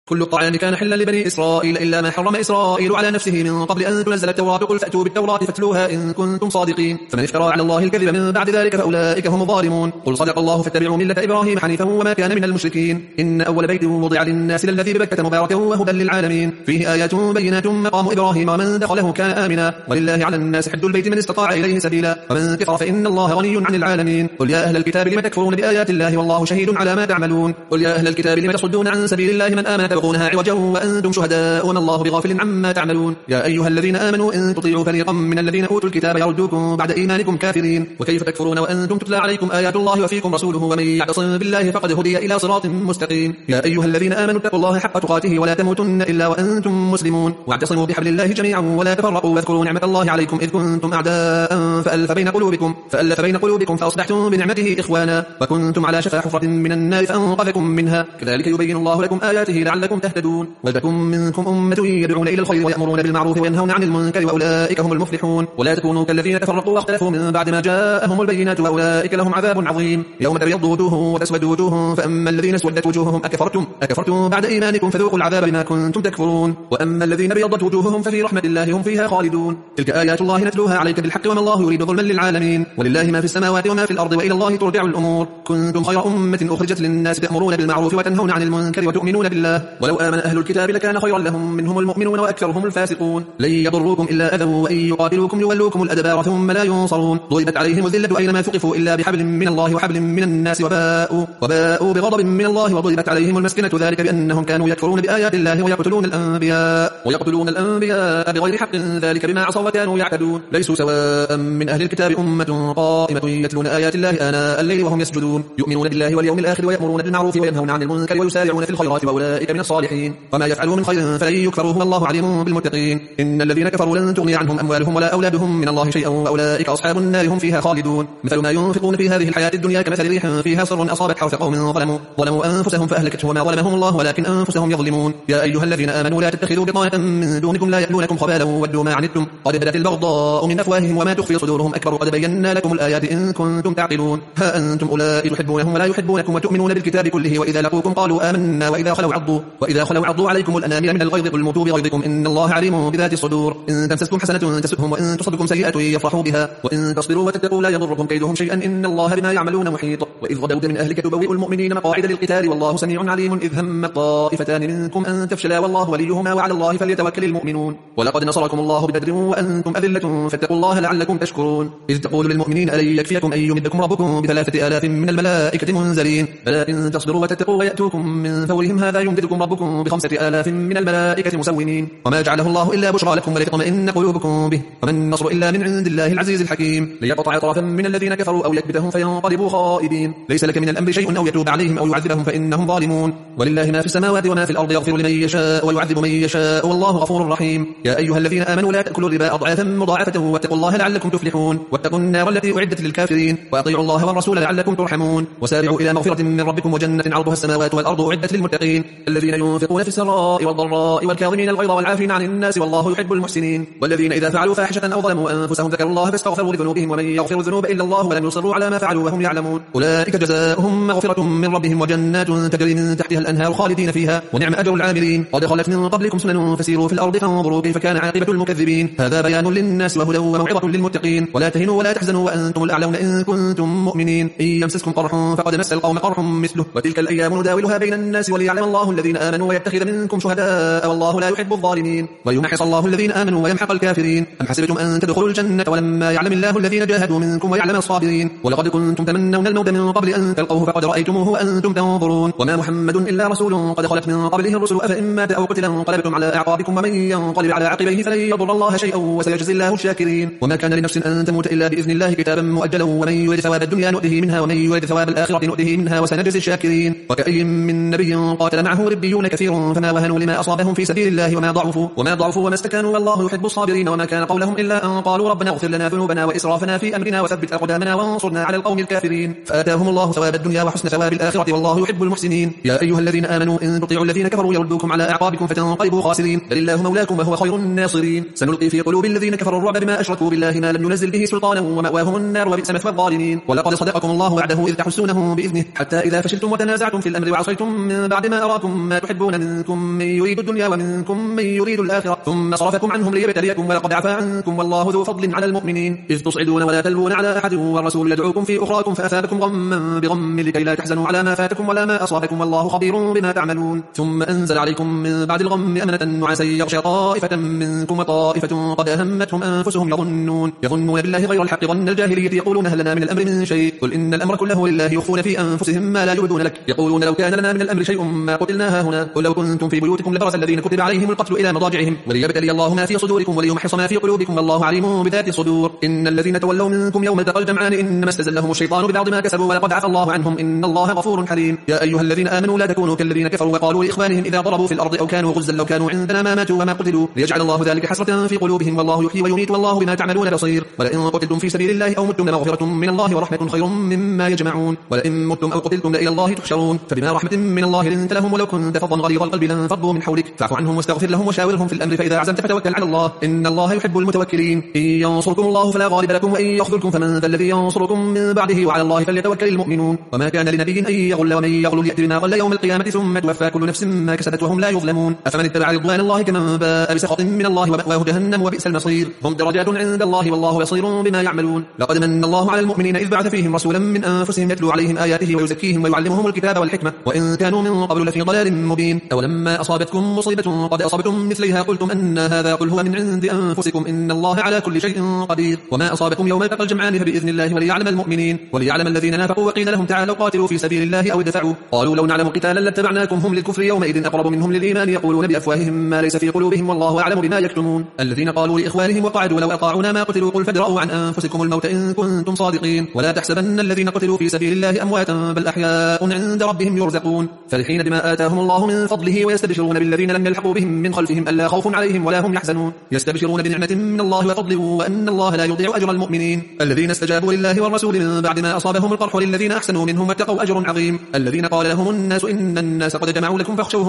كل الطعام كان حلا لبني إسرائيل إلا ما حرم إسرائيل على نفسه من قبل أن تنزل التوراة. قل فأتوا بالتوراة فاتلوها إن كنتم صادقين. فمن افترى على الله الكذب من بعد ذلك فأولئك هم الظالمون. قل صدق الله فاتبعوا ملة إبراهيم حنيفا وما كان من المشركين. إن أول بيت وضع للناس للذي ببكة مباركا وهدى للعالمين فيه آيات بينات مقام إبراهيم ومن دخله كان آمنا ولله على الناس حج البيت من استطاع إليه سبيلا ومن كفر فإن الله غني عن العالمين. قل يا أهل الكتاب لم تكفرون بآيات الله والله شهيد على ما تعملون. قل يا أهل الكتاب لم تصدون عن سبيل الله من آمن تبغونها عوجا وأنتم شهداء وما الله بغافل عما تعملون. يا أيها الذين آمنوا إن تطيعوا فريقا من الذين أوتوا الكتاب يردوكم بعد إيمانكم كافرين. وكيف تكفرون وأنتم تتلى عليكم آيات الله وفيكم رسوله ومن يعتصم بالله فقد هدي إلى صراط مستقيم. يا أيها الذين آمنوا اتقوا الله حق تقاته ولا تموتن إلا وأنتم مسلمون واعتصموا بحبل الله جميعا ولا تفرقوا واذكروا نعمة الله عليكم إذ كنتم أعداء فألف بين قلوبكم فأصبحتم بنعمته إخوانا وكنتم على شفا حفرة من النار فأنقذكم منها. كذلك يبين الله لكم آياته لعلكم تهتدون. ولتكن منكم أمة يدعون إلى الخير ويأمرون بالمعروف وينهون عن المنكر وأولئك هم المفلحون. ولا تكونوا كالذين تفرقوا واختلفوا من بعد ما جاءهم البينات وأولئك لهم عذاب عظيم. يوم تبيض وجوه وتسود وجوه فأما الذين اسودت وجوههم أكفرتم بعد إيمانكم فذوقوا العذاب بما كنتم تكفرون. وأما الذين بيضت وجوههم ففي رحمة الله هم فيها خالدون. تلك آيات الله نتلوها عليك بالحق وما الله يريد ظلما للعالمين. ولله ما في السماوات وما في الأرض وإلى الله ترجع الأمور. كنتم خير أمة أخرجت للناس تأمرون بالمعروف وتنهون عن المنكر وتؤمنون بالله ولو آمن أهل الكتاب لكان خيرا لهم منهم المؤمنون وأكثرهم الفاسقون. لن يضروكم إلا أذى وإن يقاتلوكم يولوكم الأدبار ثم لا ينصرون. ضربت عليهم الذلة أينما ثقفوا إلا بحبل من الله وحبل من الناس وباءوا بغضب من الله وضربت عليهم المسكنة ذلك بأنهم كانوا يكفرون بآيات الله ويقتلون الأنبياء بغير حق ذلك بما عصوا وكانوا يعتدون. ليسوا سواء من أهل الكتاب أمة قائمة يتلون آيات الله آناء الليل وهم يسجدون يؤمنون بالله واليوم الآخر ويأمرون بالمعروف وينهون عن المنكر ويسارعون في الخيرات وأولئك من الصالحين. وما يفعلوا من خير فلن يكفروه والله عليم بالمتقين. إن الذين كفروا لن تغني عنهم أموالهم ولا أولادهم من الله شيئا وأولئك أصحاب النار هم فيها خالدون. مثل ما ينفقون في هذه الحياة الدنيا كمثل ريح فيها صر أصابت حرث قوم ظلموا أنفسهم فأهلكته وما ظلمهم الله ولكن أنفسهم يظلمون. يا أيها الذين آمنوا لا تتخذوا بطانة من دونكم لا يألونكم خبالا ودوا ما عنتم قد بدت البغضاء من أفواههم وما تخفي صدورهم أكبر قد بينا لكم الآيات إن كنتم تعقلون. ها أنتم أولئك تحبونهم ولا يحبونكم وتؤمنون بالكتاب كله وإذا لقوكم قالوا آمنا وإذا خلوا عضوا عليكم الأنامل من الغيظ قل موتوا بغيظكم إن الله عليم بذات الصدور. إن تمسسكم حسنة تسؤهم وإن تصبكم سيئة يفرحوا بها وإن تصبروا وتتقوا لا يضركم كيدهم شيئا إن الله بما يعملون محيط. وإذ غدوت من أهلك تبوئ المؤمنين مقاعد للقتال والله سميع عليم. إذ هم طائفتان منكم أن تفشلا والله وليهما وعلى الله فليتوكل المؤمنون. ولقد نصركم الله ببدر وأنتم أذلة فاتقوا الله لعلكم تشكرون. إذ تقول للمؤمنين ألن يكفيكم أن يمدكم ربكم ب3,000 من الملائكة منزلين بلى إن تصبروا وتتقوا ويأتوكم من فورهم هذا يمددكم ربكم ب5,000 من الملائكة مسومين. وما جعله الله إلا بشرى لكم ولتطمئن قلوبكم به وما النصر إلا من عند الله العزيز الحكيم. ليقطع طرفا من الذين كفروا أو يكبتهم فينقلبوا خائبين. ليس لك من الأمر شيء أو يتوب عليهم أو يعذبهم فإنهم ظالمون. ولله ما في السماوات وما في الأرض يغفر لمن يشاء ويعذب من يشاء والله غفور رحيم. يا أيها الذين آمنوا لا تأكلوا الربا أضعافا مضاعفة واتقوا الله لعلكم تفلحون. واتقوا النار التي أعدت للكافرين وأطيعوا الله والرسول لعلكم ترحمون. وسارعوا إلى مغفرة من ربكم وجنة عرضها السماوات والأرض أعدت للمتقين الذين ينفقون في السراء والضراء والكاظمين الغيظ والعافين عن الناس والله يحب المحسنين. والذين إذا فعلوا فاحشة أو ظلموا أنفسهم ذكروا الله فاستغفروا لذنوبهم ومن يغفر الذنوب إلا الله ولم يصروا على ما فعلوا وهم يعلمون. أولئك جزاؤهم مغفرة من ربهم وجنات تجري من تحتها الأنهار خالدين فيها ونعم أجر العاملين. قد خلت من قبلكم سنن فسيروا في الأرض فانظروا كيف كان عاقبة المكذبين. هذا بيان للناس وهدى وموعظة للمتقين. ولا تهنوا ولا تحزنوا وأنتم الأعلون إن كنتم مؤمنين. إن يمسسكم قرح فقد مس القوم قرح مثله وتلك الأيام نداولها بين الناس وليعلم الله الذين آمنوا ويتخذ منكم شهداء والله لا يحب الظالمين ويمحص الله الذين آمنوا ويمحق الكافرين. أم حسبتم أن تدخلوا الجنة ولما يعلم الله الذين جاهدوا منكم ويعلم الصابرين. ولقد كنتم تمنون الموت من قبل أن تلقوه فقد رأيتموه وأنتم تنظرون. وما محمد إلا رسول قد خلت من قبله الرسل أفإن مات أو قتل انقلبتم على أعقابكم ومن ينقلب على عقبيه فلن يضر الله شيئا وسيجزي الله الشاكرين. وما كان لنفس أن تموت إلا بإذن الله كتابا مؤجلا ومن يرد ثواب الدنيا نؤته منها ومن يرد ثواب الآخرة نؤته منها وسنجزي الشاكرين. وكأي من نبي قاتل معه ربيون كثير فما وهنوا لما أصابهم في سبيل الله وما ضعفوا وما استكانوا والله يحب الصابرين. وما كان قولهم إلا أن قالوا ربنا اغفر لنا ذنوبنا وإسرافنا في أمرنا وثبت أقدامنا وانصرنا على القوم الكافرين. فآتاهم الله ثواب الدنيا وحسن ثواب الآخرة والله يحب المحسنين. يا أيها الذين آمنوا إن تطيعوا الذين كفروا يردوكم على أعقابكم فتنقلبوا خاسرين بل الله مولاكم وهو خير الناصرين. سنلقي في قلوب الذين كفروا الرعب بما أشركوا بالله ما لم ينزل به سلطانا ومأواهم النار وبئس مثوى الظالمين. ولقد صدقكم الله وعده إذ تحسونه بإذنه حتى إذا فشلتم وتنازعتم في الأمر وعصيتم من بعد ما أراكم ما تحبون منكم من يريد الدنيا ومنكم من يريد الآخرة ثم صرفكم عنهم ليبتليكم ولقد عفا عنكم والله ذو فضل على المؤمنين إذ تصعدون ولا تلوون على أحد والرسول يدعوكم في أخراكم فأثابكم غما بغم لكي لا تحزنوا على ما فاتكم ولا ما أصابكم والله خبير بما تعملون ثم أنزل عليكم من بعد الغم أمنة نعاسا يغشى طائفة منكم وطائفة قد أهمتهم أنفسهم يظنون بالله غير الحق ظن الجاهلية يقولون هل لنا من الأمر من شيء قل إن الأمر كله لله يخفون في أنفسهم ما لا يبدون لك يقولون لو كان لنا من الأمر شيء ما قتلنا هنا قل لو كنتم في بيوتكم لبرز الذين كتب عليهم القتل إلى مضاجعهم وليبتلي الله ما في صدوركم وليمحص ما في قلوبكم والله عليم بذات الصدور إن الذين تولوا منكم يوم التقى الجمعان إنما استزلهم الشيطان ببعض ما كسبوا ولقد عفا الله عنهم إن الله غفور حليم يا أيها الذين آمنوا لا تكونوا كالذين كفروا وقالوا لإخوانهم إذا ضربوا في الأرض أو كانوا غزا لو كانوا عندنا ما ماتوا وما قتلوا ليجعل الله ذلك حسرة في قلوبهم والله يحيي ويميت والله بما تعملون بصير ولئن قتلتم في سبيل الله أو متم لمغفرة من الله ورحمة خير مما يجمعون ولئن متم أو قتلتم لإلى الله تحشرون فبما رحمة من الله لنت لهم ولو كنت فظا غليظ القلب لانفضوا من حولك فاعف عنهم واستغفر لهم وشاورهم في الأمر فإذا عزمت فتوكل على الله إن الله يحب المتوكلين إن ينصركم الله فلا غالب لكم وإن يخذلكم فمن ذا الذي ينصركم من بعده وعلى الله فليتوكل المؤمنون وما كان لنبي أن يغل ومن يغل يأتي بما غل يوم القيامة ثم توفى كل نفس ما كسبت وهم لا يظلمون أفمن اتبع رضوان الله كمن باء بسخط من الله ومأواه جهنم وبئس المصير هم درجات عند الله والله بصير بما يعملون لقد من الله على المؤمنين إذ بعث فيهم رسولا من أنفسهم يتلو عليهم آياته ويزكيهم ويعلمهم الكتاب والحكمة وإن كانوا من قبل لفي ضلال مبين أولما أصابتكم مصيبة قد أصبتم مثليها قلتم أن هذا قل هو من عند أنفسكم إن الله على كل شيء قدير وما أصابكم يوم التقى الجمعان فبإذن الله وليعلم المؤمنين وليعلم الذين نافقوا وقيل لهم تعالوا قاتلوا في سبيل الله أو ادفعوا قالوا لو نعلم قتالا لاتبعناكم هم للكفر يومئذ أقرب منهم للإيمان يقولون بأفواههم ما ليس في قلوبهم والله أعلم بما يكتمون الذين قالوا لإخوانهم وقعدوا لو أطاعونا ما قتلوا قل فادرءوا عن أنفسكم الموت إن كنتم صادقين ولا تحسبن الذين قتلوا في سبيل الله أمواتا بل أحياء عند ربهم يرزقون فرحين بما آتاهم الله من فضله ويستبشرون بالذين لم يلحقوا بهم من خلفهم ألا خوف عليهم ولا هم يحزنون يستبشرون بنعمة من الله وفضل وأن الله لا يضيع أجر المؤمنين الذين استجابوا لله والرسول من بعد ما أصابهم القرح للذين أحسنوا منهم واتقوا أجر عظيم الذين قال لهم الناس إن الناس قد جمعوا لكم فاخشوهم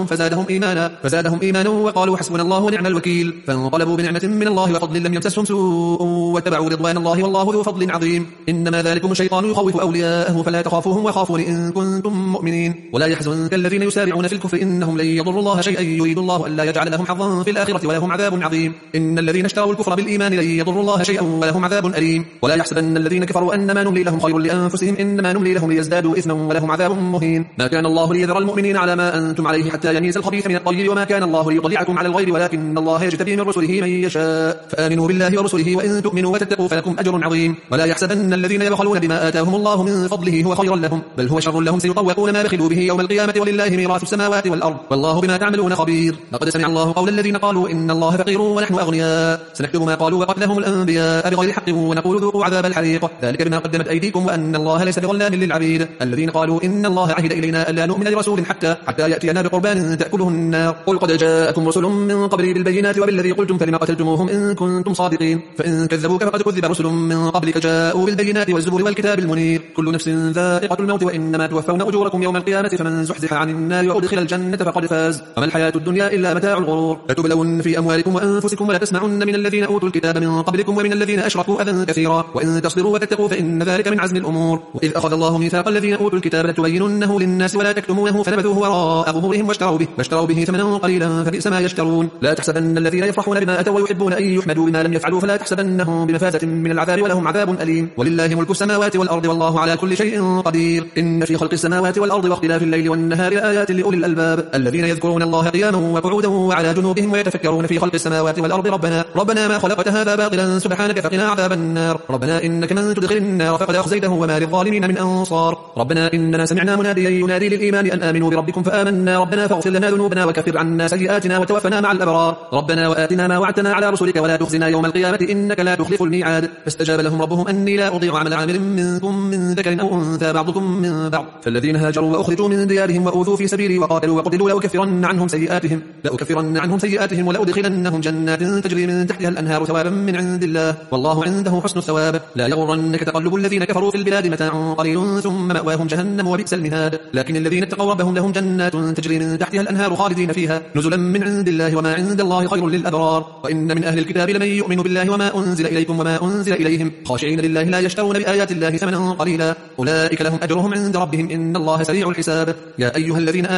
فزادهم إيمانا وقالوا حسبنا الله ونعم الوكيل فانقلبوا بنعمة من الله وفضل لم يمسسهم سوء واتبعوا رضوان الله والله ذو فضل عظيم إنما ذلكم الشيطان يخوف أولياءه فلا تخافوهم وخافون إن كنتم مؤمنين ولا يحزنك الذين يسارعون في الكفر إنهم لن يضروا الله شيئا يريد الله ألا يجعل لهم حظا في الآخرة ولهم عذاب عظيم إن الذين اشتروا الكفر بالإيمان لن يضروا الله شيئا ولهم عذاب أليم ولا يحسبن الذين كفروا أنما نملي لهم خير لأنفسهم إنما نملي لهم ليزدادوا إثما ولهم عذاب مهين ما كان الله ليذر المؤمنين على ما أنتم عليه حتى يميز الخبيث من الطيب وما كان الله ليطلعكم على الغيب ولكن الله يجتبي من رسله من يشاء فآمنوا بالله ورسله وإن تؤمنوا وتتقوا فلكم أجر عظيم ولا يحسبن الذين يبخلون بما آتاهم الله من فضله هو خيرا لهم بل هو شر لهم سيطوقون ما بخلوا به يوم القيامة ولله ميراث السماوات والأرض والله بما تعملون خبير لقد سمع الله قول الذين قالوا إن الله فقير ونحن أغنياء سنكتب ما قالوا وقتلهم الأنبياء بغير حق ونقول ذوقوا عذاب الحريق ذلك بما قدمت أيديكم وأن الله ليس بظلام للعبيد الذين قالوا إن الله عهد إلينا ألا نؤمن لرسول حتى يأتينا بقربان تأكله النار قل قد جاءكم رسل من قبلي بالبينات وبالذي قلتم فلما قتلتموهم إن كنتم صادقين فإن كذبوك فقد كذب رسل من قبلك جاءوا بالبينات والزبر والكتاب المنير كل نفس ذائقة الموت وإنما توفون أجوركم يوم القيامة فمن زحزح عن النار وأدخل الجنة فقد فاز وما الحياة الدنيا إلا متاع الغرور لتبلون في أموالكم وأنفسكم ولا تسمعن من الذين أوتوا الكتاب من قبلكم ومن الذين أشركوا أذى كثيرا وإن تصبروا وتتقوا فإن ذلك من عزم الأمور وإذ أخذ الله ميثاق الذين أوتوا الكتاب لتبيننه للناس ولا تكتمونه فنبذوه وراء ظهورهم واشتروا به ثمنا قليلا فبئس ما يشترون لا تحسبن الذين يفرحون بما أتوا ويحبون أن يحمدوا بما لم يفعلوا فلا تحسبنهم بمفازة من العذاب ولهم عذاب أليم ولله ملك السماوات والأرض والله على كل شيء قدير إن في خلق السماوات والأرض واختلاف الليل والنهار آيات لأولي الألباب الذين يذكرون الله قياما وقعودا وعلى جنوبهم ويتفكرون في خلق السماوات والأرض ربنا ما خلقت هذا باطلا سبحانك فقنا عذاب النار ربنا إنك من تدخل النار فقد أخزيته وما للظالمين من أنصار ربنا إننا سمعنا مناديا ينادي للإيمان أن آمنوا بربكم فآمنا ربنا فاغفر لنا ذنوبنا وكفر عنا سيئاتنا وتوفنا مع الأبرار ربنا وآتنا ما وعدتنا على رسلك ولا تخزنا يوم القيامة إنك لا تخلف الميعاد فاستجاب لهم ربهم أني لا أضيع عمل عامل منكم من ذكر أو أنثى بعضكم من بعض فالذين هاجروا وأخرجوا من ديارهم وأوذوا في سبيلي وقاتلوا وقتلوا لأكفرن عنهم سيئاتهم ولأدخلنهم جنات تجري من تحتها الأنهار ثوابا من عند الله والله عنده حسن الثواب لا يغرنك تقلب الذين كفروا في البلاد متاع قليل ثم مأواهم جهنم وبئس المهاد لكن الذين اتقوا ربهم لهم جنات تجري من تحتها الأنهار خالدين فيها نزلا من عند الله وما عند الله خير للأبرار وإن من أهل الكتاب لمن يؤمن بالله وما أنزل إليكم وما أنزل إليهم خاشعين لله لا يشترون بآيات الله ثمنا قليلا أولئك لهم أجرهم عند ربهم إن الله سريع الحساب يا أيها الذين آمنوا اصبروا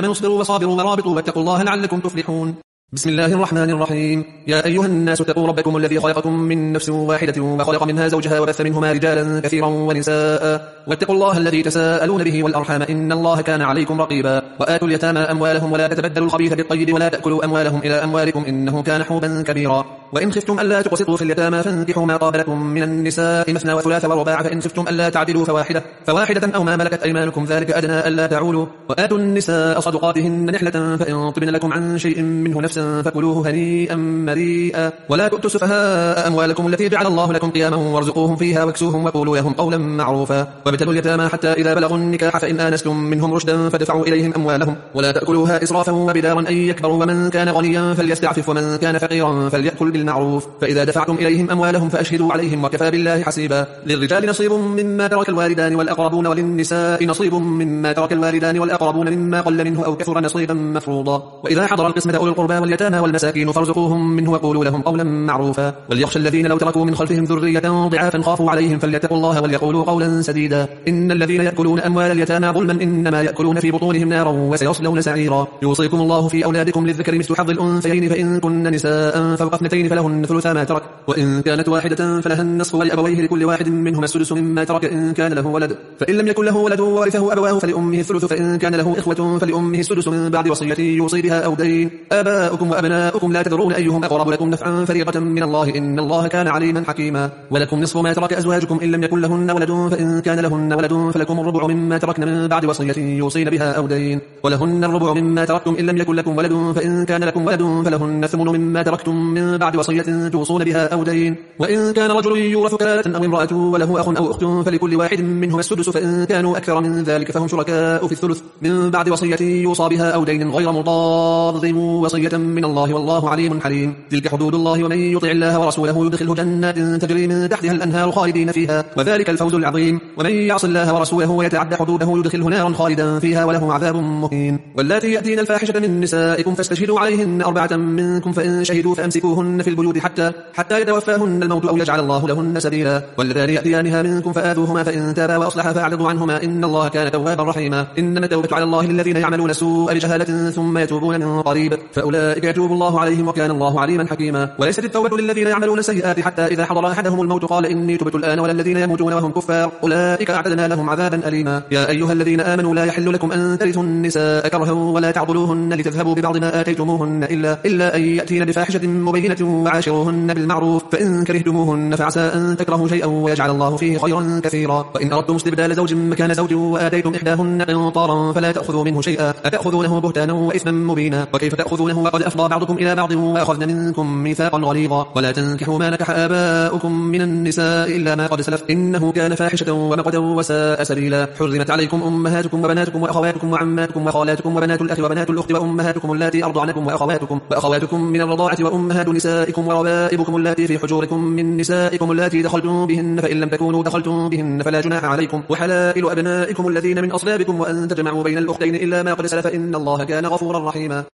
فصابروا ورابطوا واتقوا الله لعلكم تفلحون. بسم الله الرحمن الرحيم. يا أيها الناس اتقوا ربكم الذي خلقكم من نفس واحدة وخلق منها زوجها وبث منهما رجالا كثيرا ونساء واتقوا الله الذي تساءلون به والأرحام إن الله كان عليكم رقيبا. وآتوا اليتامى أموالهم ولا تتبدلوا الخبيث بالطيب ولا تأكلوا أموالهم إلى أموالكم إنه كان حوبا كبيرا. وإن خفتم ألا تقسطوا في اليتامى فانكحوا ما طاب لكم من النساء مثنى وثلاث ورباع فإن خفتم ألا تعدلوا فواحدة أو ما ملكت أيمانكم ذلك أدنى ألا تعولوا. وآتوا النساء صدقاتهن نحلة فإن طبن لكم عن شيء منه نفسا فكلوه هنيئا مريئا. ولا تؤتوا السفهاء أموالكم التي جعل الله لكم قياما وارزقوهم فيها واكسوهم وقولوا لهم قولا معروفا. وابتلوا اليتامى حتى إذا بلغوا النكاح فإن آنستم منهم رشدا فادفعوا إليهم أموالهم ولا تأكلوها إسرافا وبدارا أن يكبروا. ومن كان غنيا فليستعفف ومن كان فقيرا فليأكل بالمعروف. فإذا دفعتم إليهم أموالهم فأشهدوا عليهم وكفى بالله حسيبا. للرجال نصيب مما ترك الوالدان والأقربون وللنساء نصيب مما ترك الوالدان والأقربون مما قل منه أو كثر نصيبا مفروضا. وإذا حضر القسمة أولو القربى واليتامى والمساكين فارزقوهم منه وقولوا لهم قولا معروفا. وليخشى الذين لو تركوا من خلفهم ذرية ضعافا خافوا عليهم فليتقوا الله وليقولوا قولا سديدا. إن الذين يأكلون أموال اليتامى ظلما إنما يأكلون في بطونهم نارا وسيصلون سعيرا. يوصيكم الله في أولادكم للذكر مثل حظ الأنثيين فإن كن نساء فوق اثنتين فلهن ثلثا ما ترك وإن كانت واحدة فلها النصف ولأبويه لكل واحد منهما السدس مما ترك إن كان له ولد. فإن لم يكن له ولد وورثه أبواه فلأمه الثلث فإن كان له إخوة فلأمه السدس من بعد وصية يوصي بها أو دين. آباؤكم وأبناؤكم لا تدرون أيهم أقرب لكم نفعا فريضة من الله إن الله كان عليما حكيما. ولكم نصف ما ترك أزواجكم إن لم يكن لهن ولد فإن كان لهن ولد فلكم الربع مما تركن من بعد وصية يوصين بها أو دين. ولهن الربع مما تركتم إن لم يكن لكم ولد فإن كان لكم ولد فلهن الثمن مما تركتم من بعد وصية توصون بها أو دين. وإن كان رجل يورث كلالة أو امرأة وله أخ أو أخت فلكل واحد منهما السدس فإن كانوا أكثر من ذلك فهم شركاء في الثلث من بعد وصية يوصى بها أو دين غير مضار وصية من الله والله عليم حليم. تلك حدود الله ومن يطع الله ورسوله يدخله جنات تجري من تحتها الأنهار خالدين فيها وذلك الفوز العظيم. ومن يعص الله ورسوله ويتعدى حدوده يدخله نارا خالدا فيها وله عذاب مهين. واللاتي يأتين الفاحشة من نسائكم فاستشهدوا عليهن 4 منكم فإن شهدوا فأمسكوهن في البيوت حتى يتوفاهن الموت أو يجعل الله لهن سبيلا. واللذان يأتيانها منكم فآذوهما فإن تابا وأصلحا فأعرضوا عنهما إن الله كان توابا رحيما. إنما التوبة على الله للذين يعملون السوء بجهالة ثم يتوبون من قريب فأولئك يتوب الله عليهم وكان الله عليما حكيما. وليست التوبة للذين يعملون السيئات حتى إذا حضر أحدهم الموت قال إني تبت الآن ولا الذين يموتون وهم كفار أولئك أعتدنا لهم عذابا أليما. يا أيها الذين آمنوا لا يحل لكم أن ترثوا النساء كرها ولا تعضلوهن لتذهبوا ببعض ما آتيتموهن إلا أن يأتين بفاحشة مبينة وعاشروهن بالمعروف فإن كرهتموهن فعسى أن تكرهوا شيئا ويجعل الله فيه خيرا كثيرا. وإن أردتم استبدال زوج مكان زوج وآتيتم إحداهن قنطارا فلا تأخذوا منه شيئا أتأخذونه بهتانا وإثما مبينا. وكيف تأخذونه وقد أفضى بعضكم إلى بعض وأخذن منكم ميثاقا غليظا. ولا تنكحوا ما نكح آباؤكم من النساء إلا ما قد سلف إنه كان فاحشة ومقتا وساء سبيلا. حرمت عليكم أمهاتكم وبناتكم وأخواتكم وعماتكم وخالاتكم وبنات الأخ وبنات الأخت وأمهاتكم اللاتي أرضعنكم وأخواتكم من الرضاعة وأمهات نسائكم وربائبكم اللاتي في حجوركم من نسائكم اللاتي دخلتم بهن فإن لم تكونوا دخلتم بهن فلا جناح عليكم وحلائل أبنائكم الذين من أصلابكم وأن تجمعوا بين الأختين إلا ما قد سلف إن الله كان غفورا رحيما.